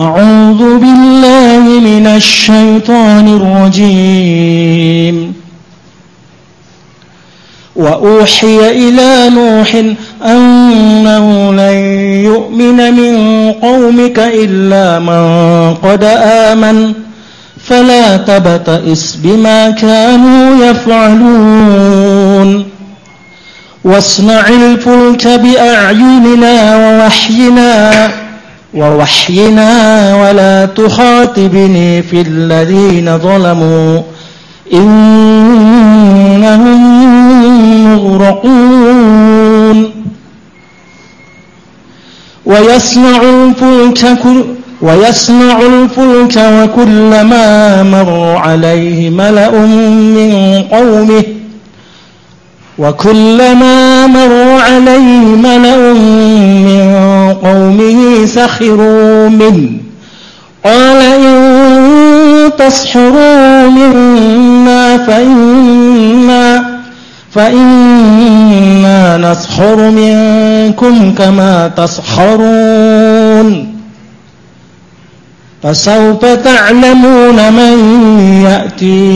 أعوذ بالله من الشيطان الرجيم وأوحي إلى نوح أنه لن يؤمن من قومك إلا من قد آمن فلا تبتئس بما كانوا يفعلون واصنع الفلك بأعيننا ووحينا ولا تخاطبني في الذين ظلموا إنهم مغرقون ويصنع الفلك وكلما مر عليه ملأ من قومه سخروا منه قال إن تسخروا منا فإنا نسخر منكم كما تسخرون فسوف تعلمون من يأتيه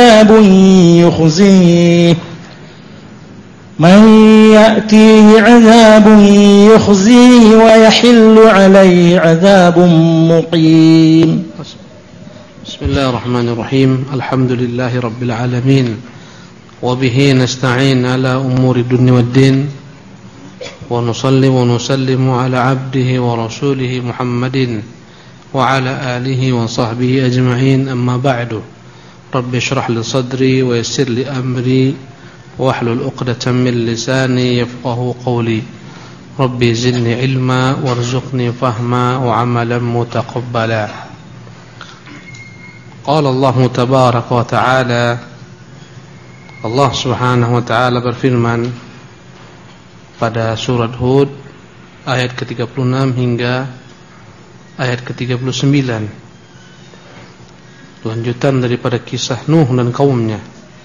عذاب يخزيه ويحل عليه عذاب مقيم. بسم الله الرحمن الرحيم. الحمد لله رب العالمين وبه نستعين على أمور الدنيا والدين ونصلي ونسلم على عبده ورسوله محمد وعلى آله وصحبه أجمعين. أما بعد رب اشرح لي صدري ويسر لي أمري واحلل عقدة من لساني يفقهوا قولي ربي زدني علما وارزقني فهما وعملا متقبلا. قال الله تبارك وتعالى, Allah subhanahu wa ta'ala berfirman pada surat Hud ayat ke-36 hingga ayat ke-39, lanjutan daripada kisah Nuh dan kaumnya.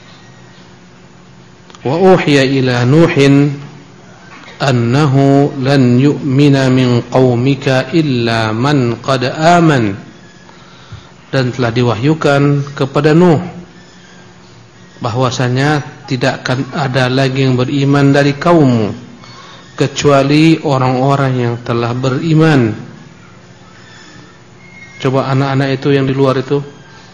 Wa uhiya ila Nuhin annahu lan yu'mina min qaumika illa man qad aman, dan telah diwahyukan kepada Nuh bahwasanya tidak akan ada lagi yang beriman dari kaummu kecuali orang-orang yang telah beriman. Coba anak-anak itu yang di luar itu,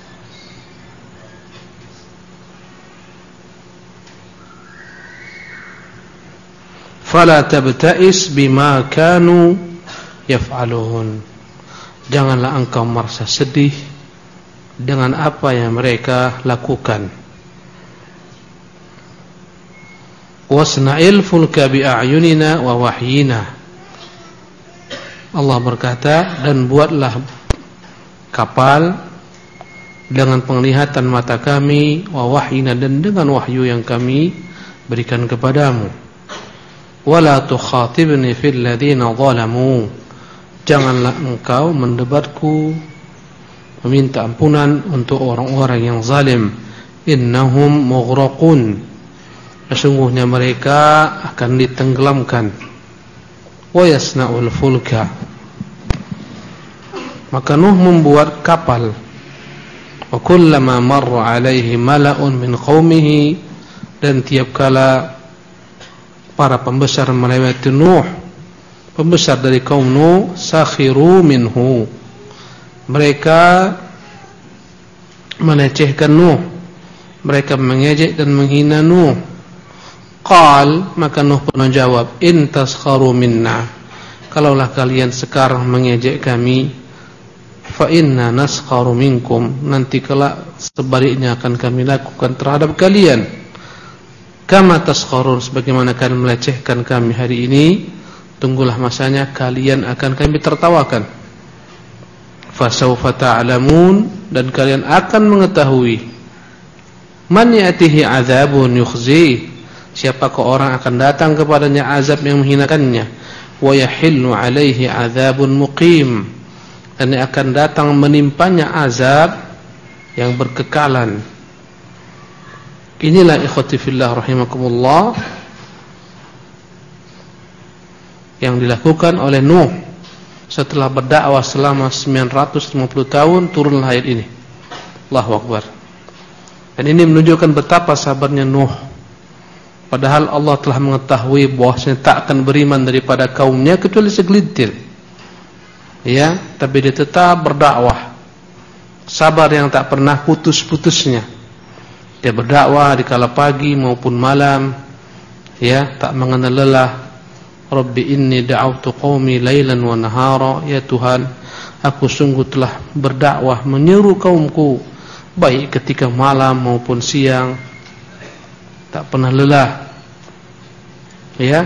fala tabta'is bima kanu yaf'alun, janganlah engkau merasa sedih dengan apa yang mereka lakukan. Wasna'il fulka bi'ayunina wa wahyina, Allah berkata, dan buatlah kapal dengan penglihatan mata kami, wa wahyina, dan dengan wahyu yang kami berikan kepadamu. Wala tukhatibni fil ladzina zalamu, janganlah engkau mendebatku meminta ampunan untuk orang-orang yang zalim. Innahum mughraqun, sesungguhnya mereka akan ditenggelamkan. Wa yasna'ul fulka, maka Nuh membuat kapal. Wa kullama marra alaihi mala'un min qaumihi, dan tiap kala para pembesar melewati Nuh, pembesar dari kaum Nuh, sakhiru minhu, mereka melecehkan Nuh, mereka mengejek dan menghina Nuh. Qal, maka Nuh pun menjawab, in taskharu minna, kalaulah kalian sekarang mengejek kami, fa inna naskharu minkum, nanti kelak sebaliknya akan kami lakukan terhadap kalian. Kama taskharun, sebagaimana kalian melecehkan kami hari ini, tunggulah masanya kalian akan kami tertawakan. Fasawfa ta'lamun, dan kalian akan mengetahui, man ya'tihi azabun yukhzi, siapakah orang akan datang kepadanya azab yang menghinakannya. Wa yahillu alaihi azabun muqim, dan akan datang menimpanya azab yang berkekalan. Inilah ikhwati fillah rahimakumullah yang dilakukan oleh Nuh setelah berdakwah selama 950 tahun turunlah ayat ini. Allahu Akbar. Dan ini menunjukkan betapa sabarnya Nuh. Padahal Allah telah mengetahui bahwasanya tak akan beriman daripada kaumnya kecuali segelintir. Ya, tapi dia tetap berdakwah. Sabar yang tak pernah putus-putusnya. Dia berdakwah di kala pagi maupun malam. Ya, tak mengenal lelah. Rabbi inni da'awtu qaumi lailan wa nahara. Ya Tuhan, aku sungguh telah berdakwah menyeru kaumku baik ketika malam maupun siang. Tak pernah lelah. Ya.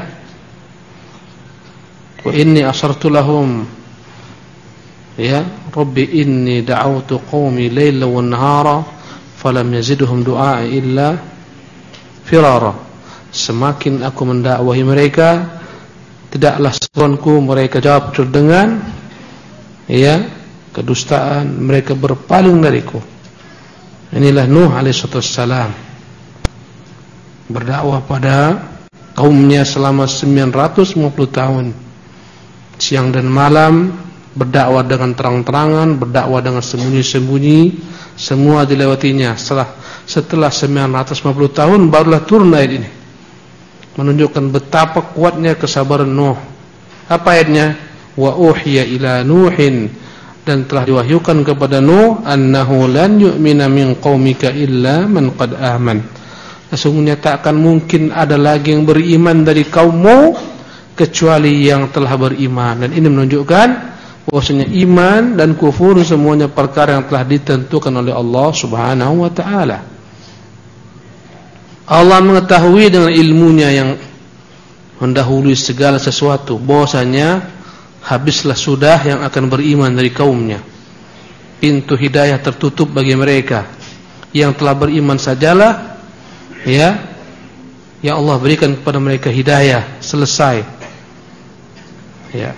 Wa inni asartu lahum. Ya, Rabbi inni da'awtu qaumi lailan wa nahara falam yazidhum du'ai illa firara. Semakin aku mendakwahi mereka, tidaklah seruanku mereka jawab dengan ya kedustaan, mereka berpaling dariku. Inilah Nuh alaihissalam berdakwah pada kaumnya selama 950 tahun, siang dan malam, berdakwah dengan terang-terangan, berdakwah dengan sembunyi-sembunyi, semua dilewatinya. Setelah 950 tahun barulah turun ayat ini, menunjukkan betapa kuatnya kesabaran Nuh. Apa ayatnya? Wa uhiya ila Nuhin, dan telah diwahyukan kepada Nuh annahu lan yu'mina min qaumika illa man qad aman. Sesungguhnya tak akan mungkin ada lagi yang beriman dari kaummu kecuali yang telah beriman. Dan ini menunjukkan bahwasanya iman dan kufur semuanya perkara yang telah ditentukan oleh Allah Subhanahu wa taala. Allah mengetahui dengan ilmunya yang mendahului segala sesuatu bahwasanya habislah sudah yang akan beriman dari kaumnya. Pintu hidayah tertutup bagi mereka. Yang telah beriman sajalah ya Allah berikan kepada mereka hidayah, selesai. Ya.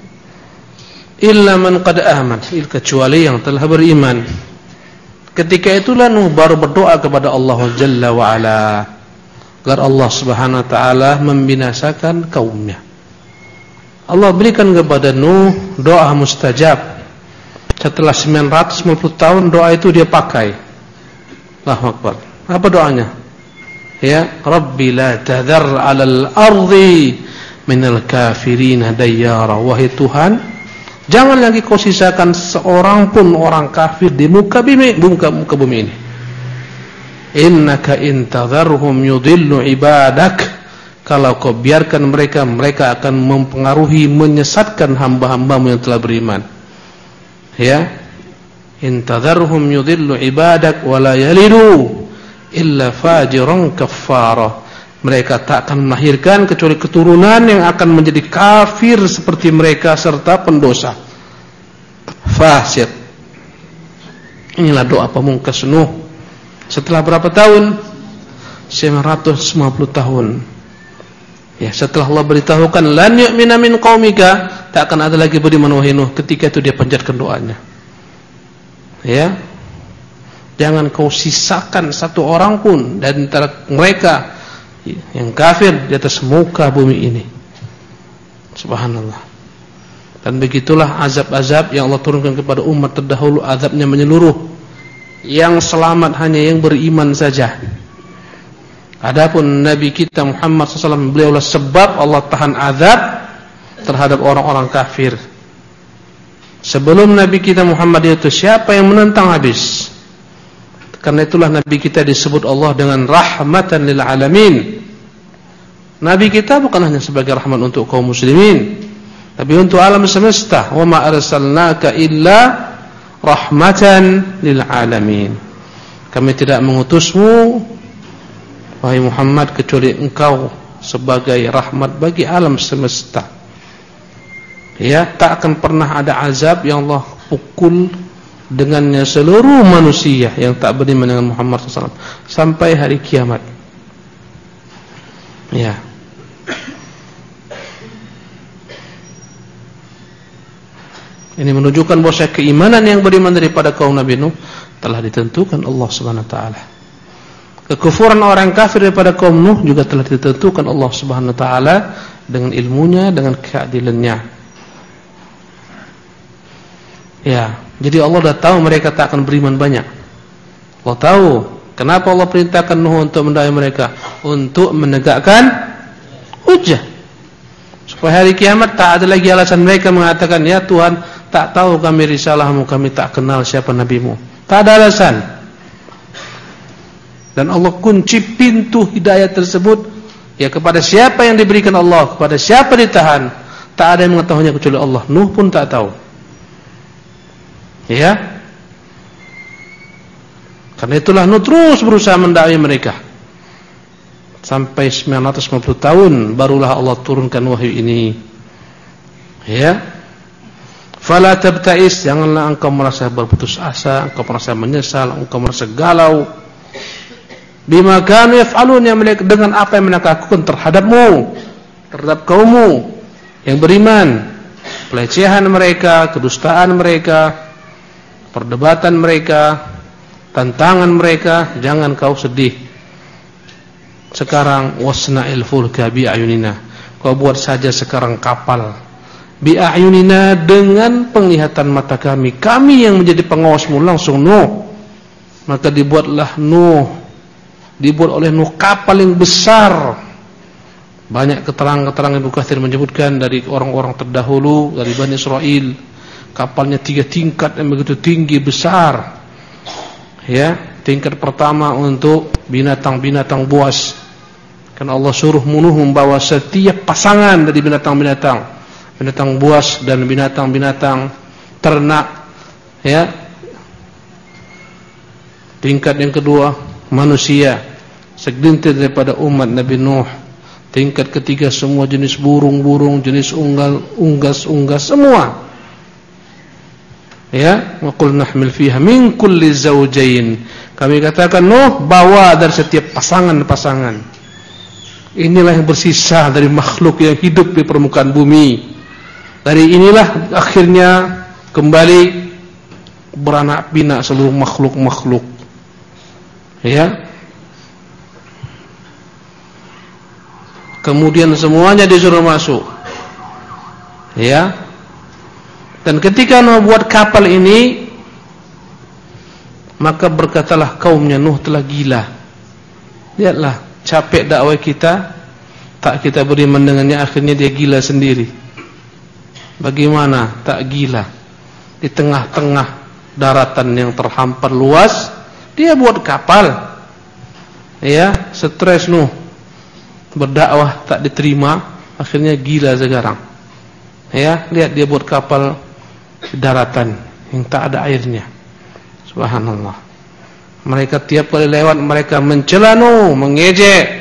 Illa man qad aman, kecuali yang telah beriman. Ketika itulah Nuh baru berdoa kepada Allah Jalla wa Ala agar Allah Subhanahu wa taala membinasakan kaumnya. Allah berikan kepada Nuh doa mustajab. Setelah 950 tahun doa itu dia pakai. Allahu Akbar. Apa doanya? Ya, Rabbi la tadhar 'alal ardi minal kafirin dayyara. Wahai Tuhan, jangan lagi kau sisakan seorang pun orang kafir di muka bumi ini. Innaka in tadharhum yudillu ibadak. Kalau kau biarkan mereka akan mempengaruhi, menyesatkan hamba-hambamu yang telah beriman. Ya, in tadharhum yudillu ibadak wa la yalidu illa fajiran kaffara. Mereka tak akan melahirkan kecuali keturunan yang akan menjadi kafir seperti mereka serta pendosa, fasik. Inilah doa pamungkas Nuh. Setelah berapa tahun? 950 tahun. Ya, setelah Allah beritahukan lan yu'mina min qaumika, tak akan ada lagi beriman wahai Nuh. Ketika itu dia panjatkan doanya. Ya. Jangan kau sisakan satu orang pun dari antara mereka yang kafir di atas muka bumi ini. Subhanallah. Dan begitulah azab-azab yang Allah turunkan kepada umat terdahulu, azabnya menyeluruh. Yang selamat hanya yang beriman saja. Adapun Nabi kita Muhammad SAW, beliaulah sebab Allah tahan azab terhadap orang-orang kafir. Sebelum Nabi kita Muhammad itu siapa yang menentang habis? Karena itulah Nabi kita disebut Allah dengan rahmatan lil alamin. Nabi kita bukan hanya sebagai rahmat untuk kaum muslimin, tapi untuk alam semesta. Wa ma arsalnaka illa rahmatan lil alamin. Kami tidak mengutusmu wahai Muhammad kecuali engkau sebagai rahmat bagi alam semesta. Ya, tak akan pernah ada azab yang Allah pukul dengannya seluruh manusia yang tak beriman dengan Muhammad SAW sampai hari kiamat. Ya. Ini menunjukkan bahwa keimanan yang beriman daripada kaum Nabi Nuh telah ditentukan Allah Subhanahu wa taala. Kekufuran orang kafir daripada kaum Nuh juga telah ditentukan Allah Subhanahu wa taala dengan ilmunya, dengan keadilannya. Ya, jadi Allah dah tahu mereka tak akan beriman banyak. Allah tahu. Kenapa Allah perintahkan Nuh untuk mendakwai mereka? Untuk menegakkan hujjah. Supaya hari kiamat tak ada lagi alasan mereka mengatakan, ya Tuhan, tak tahu kami risalahmu, kami tak kenal siapa nabimu. Tak ada alasan. Dan Allah kunci pintu hidayah tersebut ya kepada siapa yang diberikan Allah, kepada siapa ditahan. Tak ada yang mengetahuinya kecuali Allah. Nuh pun tak tahu. Ya. Karena itulah Nuh terus berusaha mendakwai mereka. Sampai 950 tahun barulah Allah turunkan wahyu ini. Ya. Fala tabta'is, janganlah engkau merasa berputus asa, engkau merasa menyesal, engkau merasa galau. Bima kanu yaf'alun, yang mereka dengan apa yang mereka lakukan terhadapmu, terhadap kaummu yang beriman. Pelecehan mereka, kedustaan mereka, perdebatan mereka, tantangan mereka, jangan kau sedih. Sekarang wasna'il fulka bi'ayunina, kau buat saja sekarang kapal bi'ayunina, dengan penglihatan mata kami. Kami yang menjadi pengawasmu langsung Nuh. Maka dibuatlah Nuh, dibuat oleh Nuh kapal yang besar. Banyak keterangan-keterangan Ibnu Katsir menyebutkan dari orang-orang terdahulu dari Bani Israel. Kapalnya 3 tingkat yang begitu tinggi besar. Ya, tingkat pertama untuk binatang-binatang buas. Kan Allah suruh Nuh membawa setiap pasangan dari binatang-binatang, binatang buas dan binatang-binatang ternak. Ya. Tingkat yang kedua manusia, segelintir daripada umat Nabi Nuh. Tingkat ketiga semua jenis burung-burung, jenis unggas-unggas semua. Ya, wa qul nahmil fiha min kulli zawjayn. Kami katakan Nuh, bawa dari setiap pasangan-pasangan. Inilah yang bersisa dari makhluk yang hidup di permukaan bumi. Dari inilah akhirnya kembali beranak pinak seluruh makhluk-makhluk. Ya. Kemudian semuanya disuruh masuk. Ya. Dan ketika Nuh buat kapal ini, maka berkatalah kaumnya, Nuh telah gila. Lihatlah, capek dakwah kita, tak kita beriman dengannya, akhirnya dia gila sendiri. Bagaimana tak gila? Di tengah-tengah daratan yang terhampar luas, dia buat kapal. Ya, stres Nuh. Berdakwah tak diterima, akhirnya gila sekarang. Ya, lihat dia buat kapal di daratan yang tak ada airnya. Subhanallah. Mereka tiap kali lewat mereka mencela Nuh, mengejek.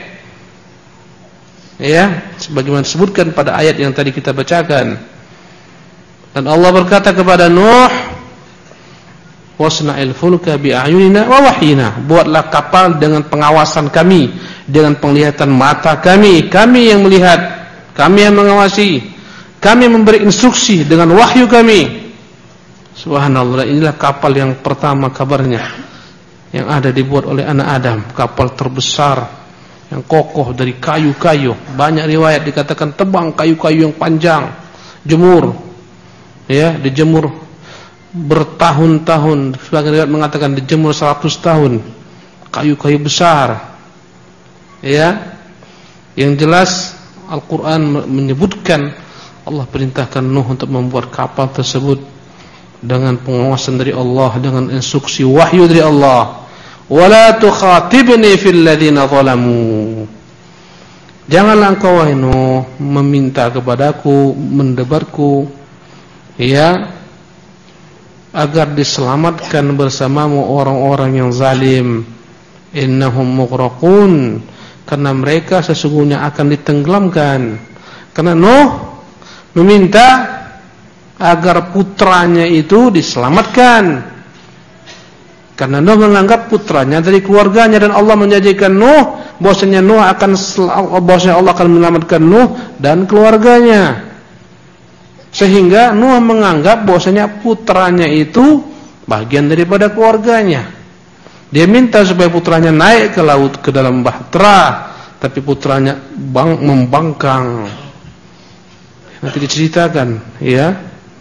Ya, sebagaimana disebutkan pada ayat yang tadi kita bacakan. Dan Allah berkata kepada Nuh, wasna'il fulka bi'ayunina wa wahyina, buatlah kapal dengan pengawasan kami, dengan penglihatan mata kami. Kami yang melihat, kami yang mengawasi, kami memberi instruksi dengan wahyu kami. Subhanallah, inilah kapal yang pertama kabarnya yang ada dibuat oleh anak Adam, kapal terbesar yang kokoh dari kayu-kayu. Banyak riwayat dikatakan tebang kayu-kayu yang panjang, jemur. Ya, dijemur bertahun-tahun. Sebagian riwayat mengatakan dijemur 100 tahun. Kayu-kayu besar. Ya. Yang jelas Al-Qur'an menyebutkan Allah perintahkan Nuh untuk membuat kapal tersebut dengan pengawasan dari Allah, dengan instruksi wahyu dari Allah. Wala tukhatibni fil ladzina zalamu. Janganlah engkau wahai Nuh meminta kepadaku, mendebarku, ya, agar diselamatkan bersamamu orang-orang yang zalim. Innahum mughraqun, karena mereka sesungguhnya akan ditenggelamkan. Karena Nuh meminta agar putranya itu diselamatkan. Karena Nuh menganggap putranya dari keluarganya, dan Allah menjanjikan Nuh bahwasanya Allah akan menyelamatkan Nuh dan keluarganya. Sehingga Nuh menganggap bahwasanya putranya itu bagian daripada keluarganya. Dia minta supaya putranya naik ke laut, ke dalam bahtera, tapi putranya membangkang. Nanti diceritakan, ya.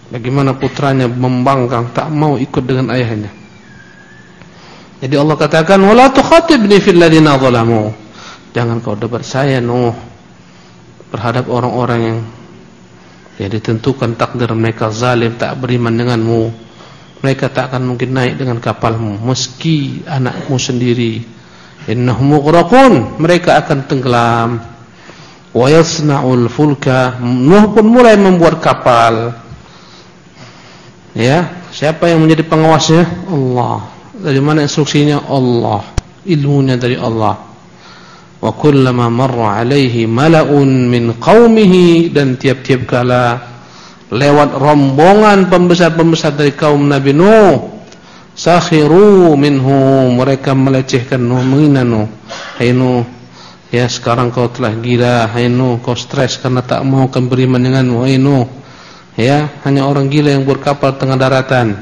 Bagaimana putranya membangkang, tak mau ikut dengan ayahnya. Jadi Allah katakan, wala tukhatibni fil ladzina zalamu. Jangan kau debat saya Nuh terhadap orang-orang yang ditentukan takdir mereka zalim, tak beriman denganmu. Mereka tak akan mungkin naik dengan kapalmu, meski anakmu sendiri. Innahum mughraqun, mereka akan tenggelam. Wa yasna'ul fulka, Nuh pun mulai membuat kapal. Ya, siapa yang menjadi pengawasnya? Allah. Dari mana instruksinya? Allah. Ilmunya dari Allah. Wa kullama marra alaihi mala'un min qaumihi, dan tiap-tiap kala lewat rombongan pembesar-pembesar dari kaum Nabi Nuh, sakhiru minhu, mereka melecehkan Nuh, menghina Nuh. Hai Nuh, ya sekarang kau telah gila. Hai Nuh, kau stres karena tak mau beriman denganmu. Hai Nuh, ya hanya orang gila yang berkapal tengah daratan.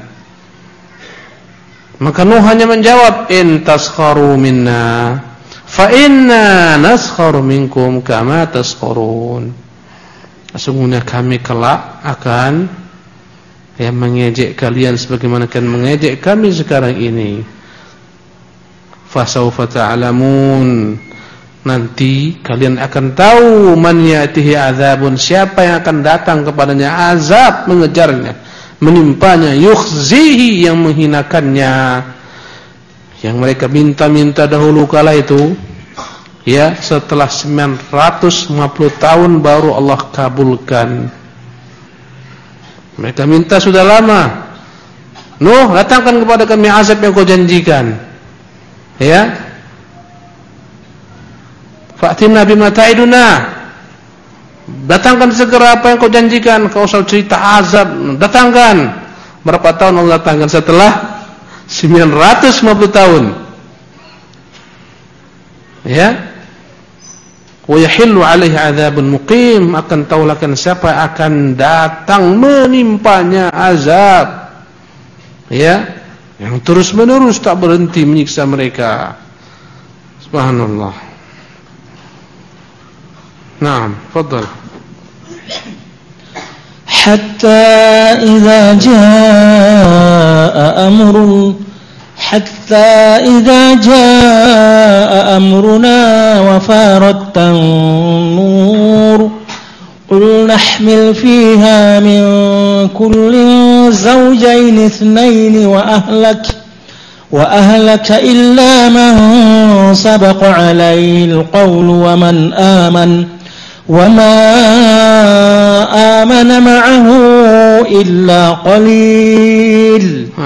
Maka Nuh hanya menjawab, in taskharu minna fa inna naskharu minkum kama taskharun. Sesungguhnya kami kelak akan mengejek kalian sebagaimana kalian mengejek kami sekarang ini. Fasawfa ta'lamun, nanti kalian akan tahu man ya'tihi azabun, siapa yang akan datang kepadanya azab mengejarnya, menimpanya, yukhzihi, yang menghinakannya. Yang mereka minta-minta dahulu kala itu, ya setelah 950 tahun baru Allah kabulkan. Mereka minta sudah lama, Nuh datangkan kepada kami azab yang kau janjikan. Ya, fa'tina bima ta'iduna, datangkan segera apa yang kau janjikan. Kau usah cerita azab, datangkan. Berapa tahun Allah datangkan setelah 950 tahun? Ya, wa yahillu alaihi adzabun muqim, akan taulakan siapa akan datang menimpanya azab, ya, yang terus menerus tak berhenti menyiksa mereka. Subhanallah. Naam, fadhal. حتى إذا جاء أمرنا وفارت النور قل نحمل فيها من كل زوجين اثنين وأهلك إلا من سبق عليه القول وما آمن معه إلا قليل.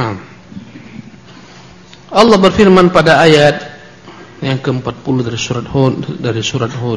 Allah berfirman pada ayat yang ke-40 dari surat Hud.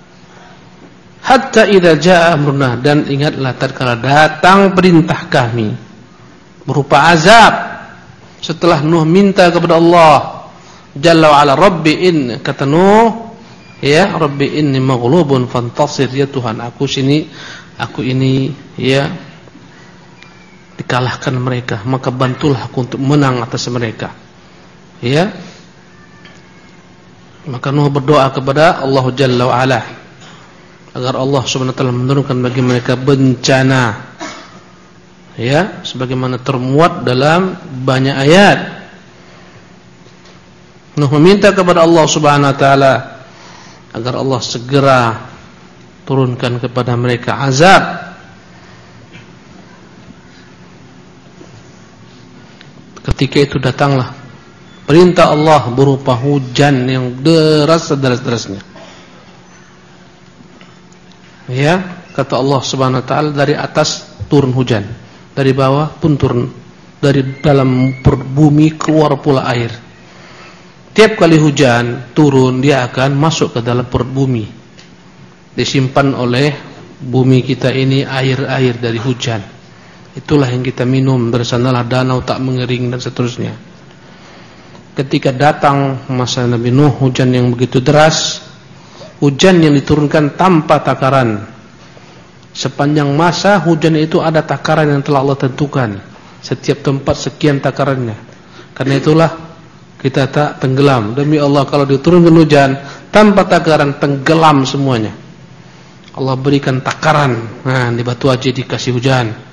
Hatta idza jaa amruna, dan ingatlah tatkala datang perintah kami berupa azab. Setelah Nuh minta kepada Allah Jalla wa ala, Rabbi in, kata Nuh, ya Rabbi inni maghlubun fantasir, ya Tuhan aku ini ya dikalahkan mereka, maka bantulah aku untuk menang atas mereka. Ya, maka Nuh berdoa kepada Allah Jalla wa ala agar Allah Subhanahu wa taala menurunkan bagi mereka bencana, ya, sebagaimana termuat dalam banyak ayat. Nuh meminta kepada Allah Subhanahu wa taala agar Allah segera turunkan kepada mereka azab. Ketika itu datanglah perintah Allah berupa hujan yang deras-derasnya. Ya, kata Allah Subhanahu wa taala, dari atas turun hujan, dari bawah pun turun, dari dalam bumi keluar pula air. Tiap kali hujan turun, dia akan masuk ke dalam perut bumi. Disimpan oleh bumi kita ini air-air dari hujan. Itulah yang kita minum, dari sanalah danau tak mengering dan seterusnya. Ketika datang masa Nabi Nuh, hujan yang begitu deras, hujan yang diturunkan tanpa takaran. Sepanjang masa hujan itu ada takaran yang telah Allah tentukan. Setiap tempat sekian takarannya. Karena itulah kita tak tenggelam. Demi Allah, kalau diturunkan hujan tanpa takaran, tenggelam semuanya. Allah berikan takaran. Nah, di Batu Haji dikasih hujan.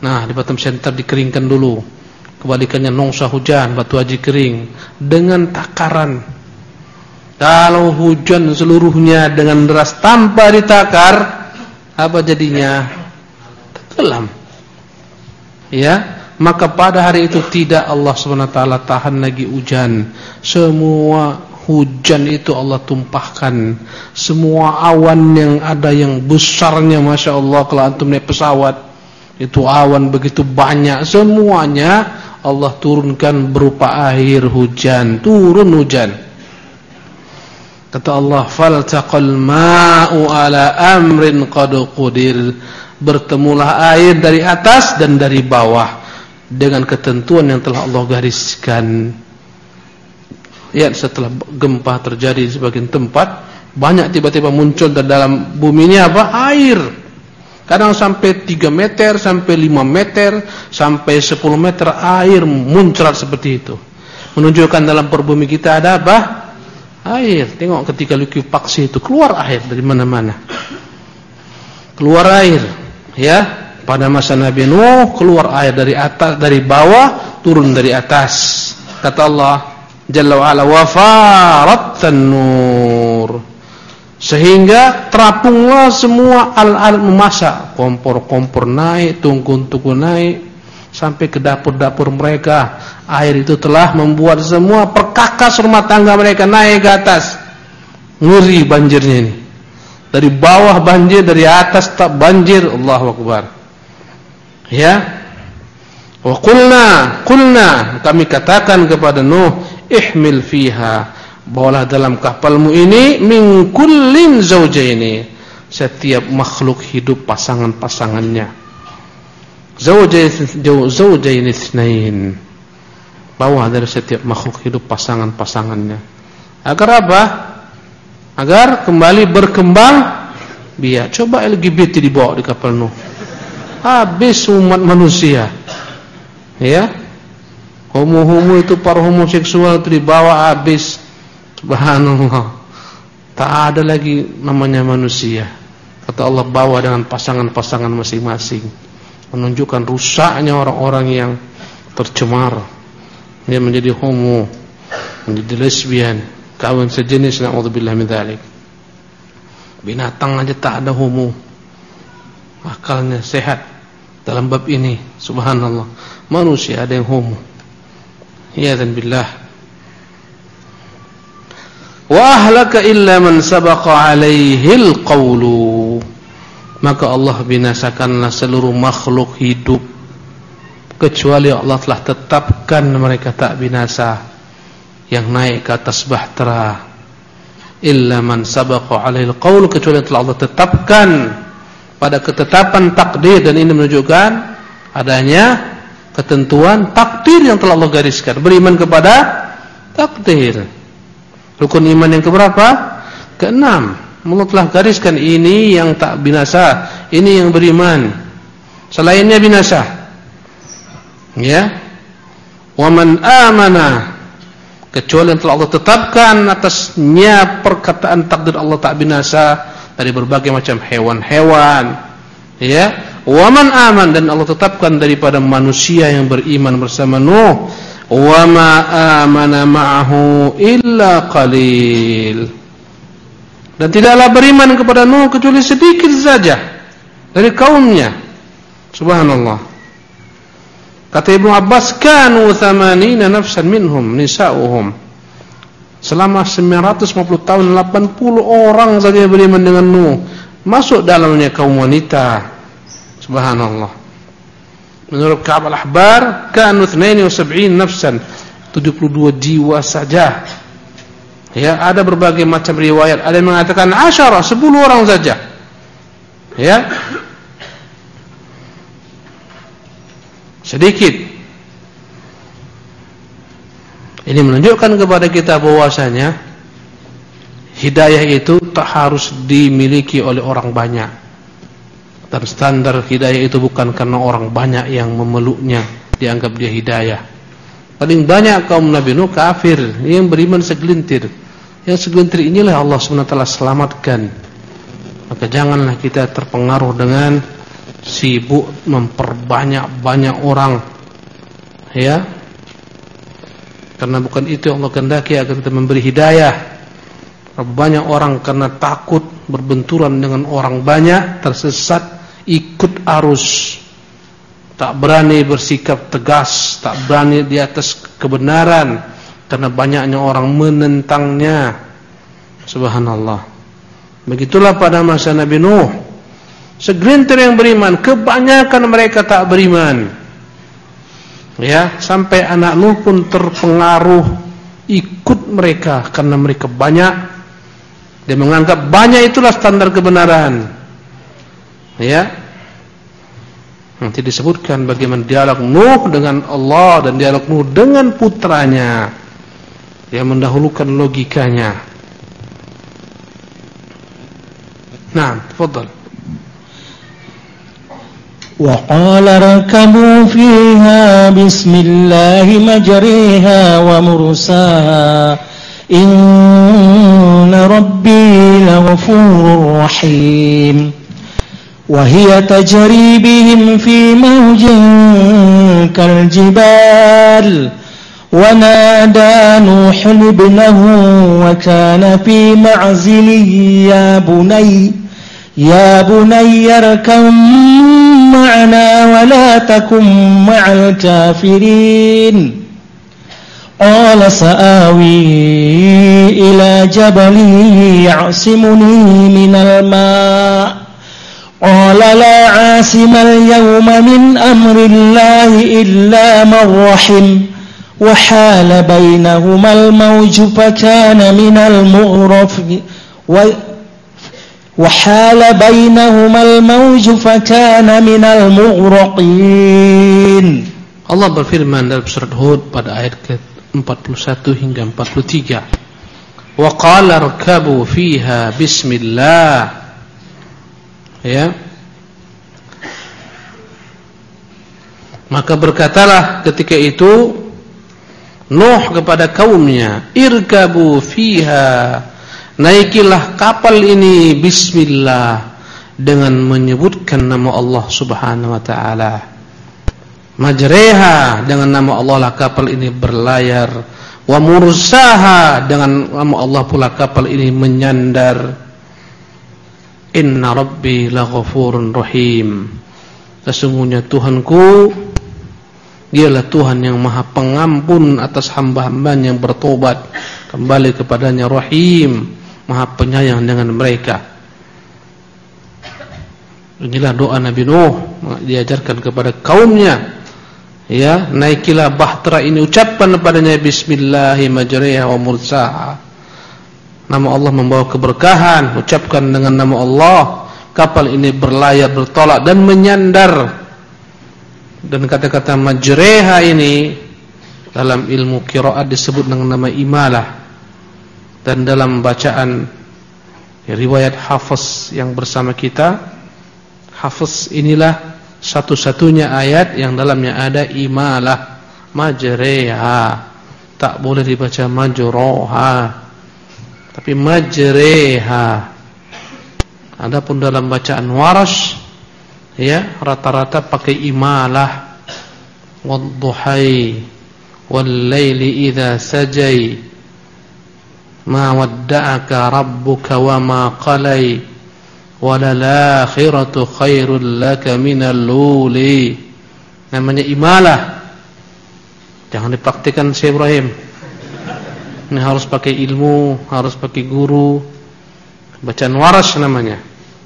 Nah, di Batam Center dikeringkan dulu. Kebalikannya nongsa hujan, Batu Haji kering dengan takaran. Kalau hujan seluruhnya dengan deras tanpa ditakar, apa jadinya? Tenggelam. Ya, maka pada hari itu tidak Allah SWT tahan lagi hujan. Semua hujan itu Allah tumpahkan. Semua awan yang ada yang besarnya, Masya Allah, kalau antum naik pesawat, itu awan begitu banyak, semuanya Allah turunkan berupa air hujan. Turun hujan. Kata Allah, faltaqal ma'u ala amrin qad qudir. Bertemulah air dari atas dan dari bawah dengan ketentuan yang telah Allah gariskan. Ya, setelah gempa terjadi di sebagian tempat, banyak tiba-tiba muncul dalam bumi ini apa? Air. Kadang sampai 3 meter, sampai 5 meter, sampai 10 meter air muncrat seperti itu. Menunjukkan dalam perbumi kita ada apa? Air. Tengok ketika likuifaksi itu keluar air dari mana-mana. Keluar air, ya. Pada masa Nabi Nuh keluar air dari atas, dari bawah, turun dari atas. Kata Allah Jalla wa ala, wa farattan nur. Sehingga terapunglah semua alat-alat memasak, kompor-kompor naik, tungku-tungku naik, sampai ke dapur-dapur mereka. Air itu telah membuat semua perkakas rumah tangga mereka naik ke atas. Ngeri banjirnya ini. Dari bawah banjir, dari atas tak banjir. Allahu Akbar. Ya. Wa qulna, kami katakan kepada Nuh, ihmil fiha, bawalah dalam kapalmu ini min kullin zawjaini, setiap makhluk hidup pasangan-pasangannya. Zawjaini itsnain, bawa dari setiap makhluk hidup pasangan-pasangannya. Agar apa? Agar kembali berkembang biak. Coba LGBT dibawa di kapal Nuh, habis umat manusia. Ya, homo-homo itu, para homoseksual itu dibawa habis. Subhanallah, tak ada lagi namanya manusia. Kata Allah, bawa dengan pasangan-pasangan masing-masing. Menunjukkan rusaknya orang-orang yang tercemar. Dia menjadi homo, menjadi lesbian, kawin sejenis, na'udzubillah min dzalik. Binatang aja tak ada homo, akalnya sehat dalam bab ini. Subhanallah, manusia ada yang homo. Ya dan billah. Wa ahlaka illa man sabaqa alaihil qawlu, maka Allah binasakanlah seluruh makhluk hidup kecuali Allah telah tetapkan mereka tak binasa, yang naik ke atas bahtera. Illa man sabaqa alaihil qawlu, kecuali telah Allah tetapkan pada ketetapan takdir. Dan ini menunjukkan adanya ketentuan takdir yang telah Allah gariskan. Beriman kepada takdir. Rukun iman yang keberapa? Keenam. Allah telah gariskan ini yang tak binasa, ini yang beriman, selainnya binasa. Ya. Wa man amana, kecuali yang telah Allah tetapkan atasnya perkataan takdir Allah tak binasa dari berbagai macam hewan-hewan. Ya. Wa man aman, dan Allah tetapkan daripada manusia yang beriman bersama Nuh. Wa ma amana ma'ahu illa qalil, dan tidaklah beriman kepada Nuh kecuali sedikit saja dari kaumnya. Subhanallah. Kata Ibnu Abbas, kanu 80 nafsan minhum nisa'uhum, selama 950 tahun 80 orang saja beriman dengan Nuh, masuk dalamnya kaum wanita. Subhanallah. Menurut Ka'ab al-Ahbar, kanu 72 nafsan, 72 jiwa saja. Ya, ada berbagai macam riwayat. Ada yang mengatakan 10 orang saja. Ya, sedikit. Ini menunjukkan kepada kita bahwasanya hidayah itu tak harus dimiliki oleh orang banyak. Dan standar hidayah itu bukan karena orang banyak yang memeluknya dianggap dia hidayah. Paling banyak kaum Nabi Nuh kafir, yang beriman segelintir. Yang segelintir inilah Allah SWT selamatkan. Maka janganlah kita terpengaruh dengan sibuk memperbanyak orang, ya. Karena bukan itu yang Allah kehendaki, agar kita memberi hidayah. Banyak orang karena takut berbenturan dengan orang banyak, tersesat, ikut arus, tak berani bersikap tegas, tak berani di atas kebenaran karena banyaknya orang menentangnya. Subhanallah. Begitulah pada masa Nabi Nuh. Segelintir yang beriman, kebanyakan mereka tak beriman. Ya, sampai anak Nuh pun terpengaruh ikut mereka karena mereka banyak. Dia menganggap banyak itulah standar kebenaran. Ya. Nanti disebutkan bagaimana dialog Nuh dengan Allah dan dialog Nuh dengan putranya yang mendahulukan logikanya. Nah, tafadhal. وقال اركبوا فيها بسم الله مجريها ومرساها إن ربي لغفور رحيم وهي تجري بهم في موج كالجبال ونادى نوح ابنه وكان في معزل يا بني اركب معنا ولا تكن مع الكافرين قال سآوي إلى جبل يعصمني من الماء قال لا عاصم اليوم من أمر الله إلا من رحم وحال بينهما الموج فكان من المغرقين وحال بينهما الموج فكان من المغرقين. Allah berfirman dalam surat Hud pada ayat ke-41 hingga 43. Wa qala irkabu fiha bismillah. Ya. Maka berkatalah ketika itu Nuh kepada kaumnya, irkabu fiha, naikilah kapal ini bismillah, dengan menyebutkan nama Allah Subhanahu wa taala. Majreha, dengan nama Allah lah kapal ini berlayar. Wa mursaha, dengan nama Allah pula kapal ini menyandar. Inna rabbi laghafurun rahim. Sesungguhnya Tuhanku, Dialah Tuhan yang maha pengampun atas hamba-hambanya yang bertobat kembali kepadanya, Rahim, maha penyayang dengan mereka. Inilah doa Nabi Nuh, diajarkan kepada kaumnya. Ya, naikilah bahtera ini, ucapkan kepadanya bismillahi majriha wa mursaha. Nama Allah membawa keberkahan, ucapkan dengan nama Allah. Kapal ini berlayar, bertolak dan menyandar. Dan kata-kata majreha ini dalam ilmu qiraat disebut dengan nama imalah. Dan dalam bacaan riwayat Hafiz yang bersama kita, Hafiz inilah satu-satunya ayat yang dalamnya ada imalah, majreha. Tak boleh dibaca majroha, tapi majreha. Adapun dalam bacaan Warash, ya, rata-rata pakai imalah. Wadduhai wal-laili idza sajai ma wadda'aka rabbuka wa ma qalai walal akhiratu khairul laka minal uli. Namanya imalah. Jangan dipraktikkan Syekh Ibrahim. Ini harus pakai ilmu, harus pakai guru. Bacaan Warash namanya.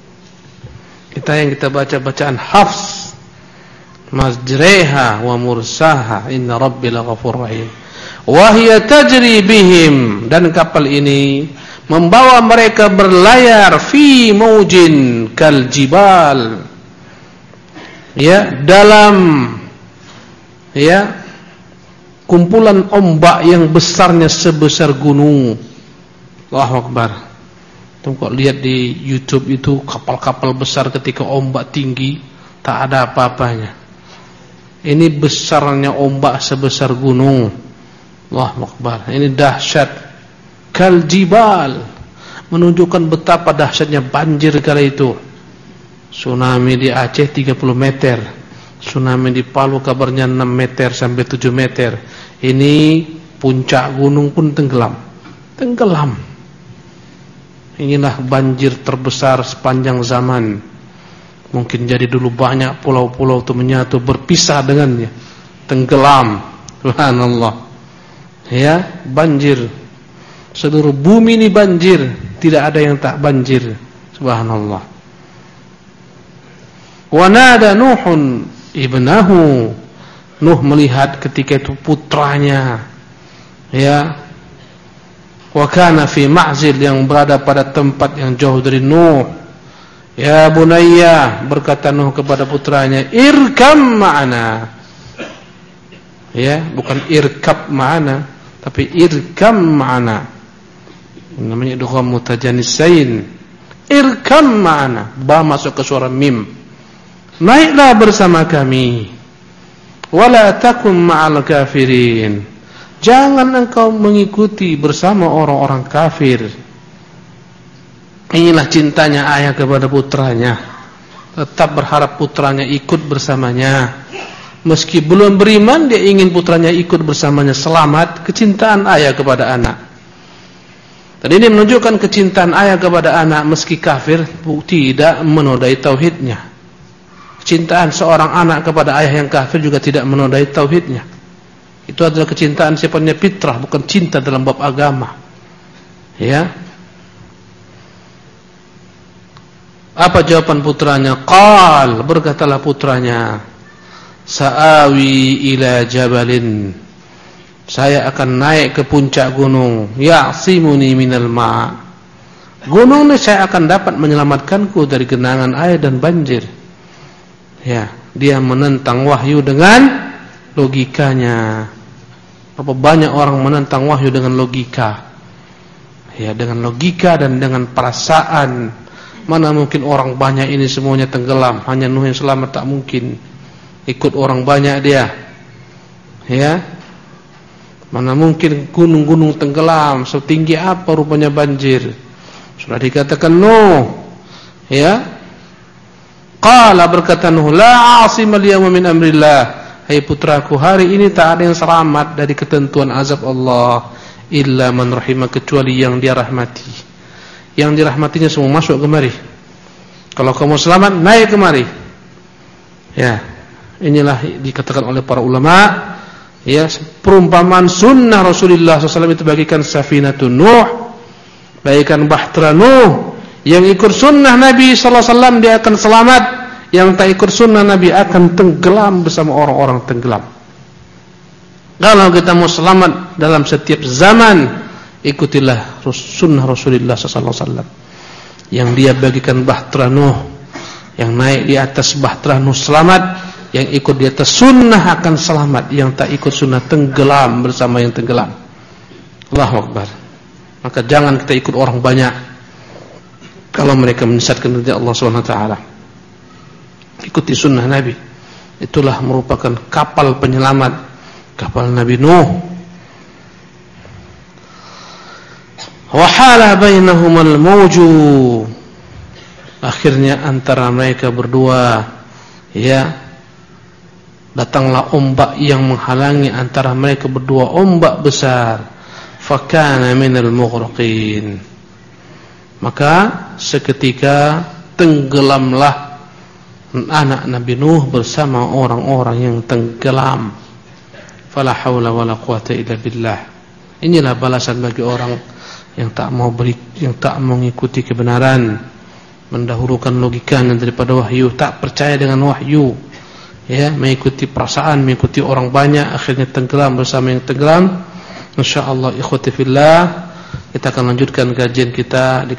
Kita baca bacaan Hafs, majreha wa mursaha inna rabbil ghafur rahim. Wa hiya tajri bihim, dan kapal ini membawa mereka berlayar fi maujin kal jibal, ya, dalam, ya, kumpulan ombak yang besarnya sebesar gunung. Allahu Akbar. Tuh, kok lihat di YouTube itu kapal-kapal besar ketika ombak tinggi tak ada apa-apanya. Ini besarnya ombak sebesar gunung. Allahu Akbar. Ini dahsyat. Kal jibal, menunjukkan betapa dahsyatnya banjir kala itu. Tsunami di Aceh 30 meter. Tsunami di Palu kabarnya 6 meter sampai 7 meter. Ini puncak gunung pun tenggelam. Tenggelam. Inilah banjir terbesar sepanjang zaman. Mungkin jadi dulu banyak pulau-pulau itu menyatu berpisah dengannya. Tenggelam. Subhanallah. Ya, banjir. Seluruh bumi ini banjir, tidak ada yang tak banjir. Subhanallah. Wa nada Nuhun ibnahu. Nuh melihat ketika itu putranya, ya. Wa kana fi ma'zil, yang berada pada tempat yang jauh dari Nuh. Ya bunayya, berkata Nuh kepada putranya, irkam ma'ana. Ya, bukan irkab ma'ana, tapi irkam ma'ana. Namanya idgham mutajanissain. Irkam ma'ana, ba masuk ke suara mim. Naiklah bersama kami. Wala takum ma'al kafirin. Jangan engkau mengikuti bersama orang-orang kafir. Inilah cintanya ayah kepada putranya. Tetap berharap putranya ikut bersamanya. Meski belum beriman, dia ingin putranya ikut bersamanya selamat. Kecintaan ayah kepada anak. Dan ini menunjukkan kecintaan ayah kepada anak meski kafir tidak menodai tauhidnya. Kecintaan seorang anak kepada ayah yang kafir juga tidak menodai tauhidnya. Itu adalah kecintaan sifatnya fitrah, bukan cinta dalam bab agama. Ya. Apa jawaban putranya? Qal, berkatalah putranya, sa'awi ila jabalin. Saya akan naik ke puncak gunung. Ya'simuni minal ma'. Gunung ini saya akan dapat menyelamatkanku dari genangan air dan banjir. Ya, dia menentang wahyu dengan logikanya. Berapa banyak orang menentang wahyu dengan logika. Ya, dengan logika dan dengan perasaan. Mana mungkin orang banyak ini semuanya tenggelam, hanya Nuh yang selamat, tak mungkin. Ikut orang banyak dia. Ya. Mana mungkin gunung-gunung tenggelam, setinggi apa rupanya banjir. Sudah dikatakan Nuh. Ya. Qala, berkata Nuh, la 'asimal yawma min amrillah. Hai putraku, hari ini tak ada yang selamat dari ketentuan azab Allah illa man rahimah, kecuali yang dia rahmati. Yang dirahmatinya semua masuk kemari. Kalau kamu selamat, naik kemari. Ya. Inilah dikatakan oleh para ulama. Ya, perumpamaan sunnah Rasulullah SAW itu bagikan safinatun Nuh, bagikan bahtera Nuh. Yang ikut sunnah Nabi SAW dia akan selamat. Yang tak ikut sunnah Nabi akan tenggelam bersama orang-orang tenggelam. Kalau kita mau selamat dalam setiap zaman, ikutilah sunnah Rasulullah SAW. Yang dia bagikan bahtera Nuh, yang naik di atas bahtera Nuh selamat. Yang ikut di atas sunnah akan selamat. Yang tak ikut sunnah tenggelam bersama yang tenggelam. Allahu Akbar. Maka jangan kita ikut orang banyak kalau mereka menyesatkan dari Allah SWT. Ikuti sunnah Nabi. Itulah merupakan kapal penyelamat, kapal Nabi Nuh. Wahala bainahumal mawju. Akhirnya antara mereka berdua, ya, datanglah ombak yang menghalangi antara mereka berdua, ombak besar. Fakana minal mughraqin. Maka seketika tenggelamlah anak Nabi Nuh bersama orang-orang yang tenggelam. Fala haula wala quwata illa billah. Inilah balasan bagi orang yang tak mau mengikuti kebenaran, mendahulukan logikanya daripada wahyu, tak percaya dengan wahyu. Ya, mengikuti perasaan, mengikuti orang banyak, akhirnya tenggelam bersama yang tenggelam. Insyaallah ikhwati fillah, kita akan lanjutkan kajian kita di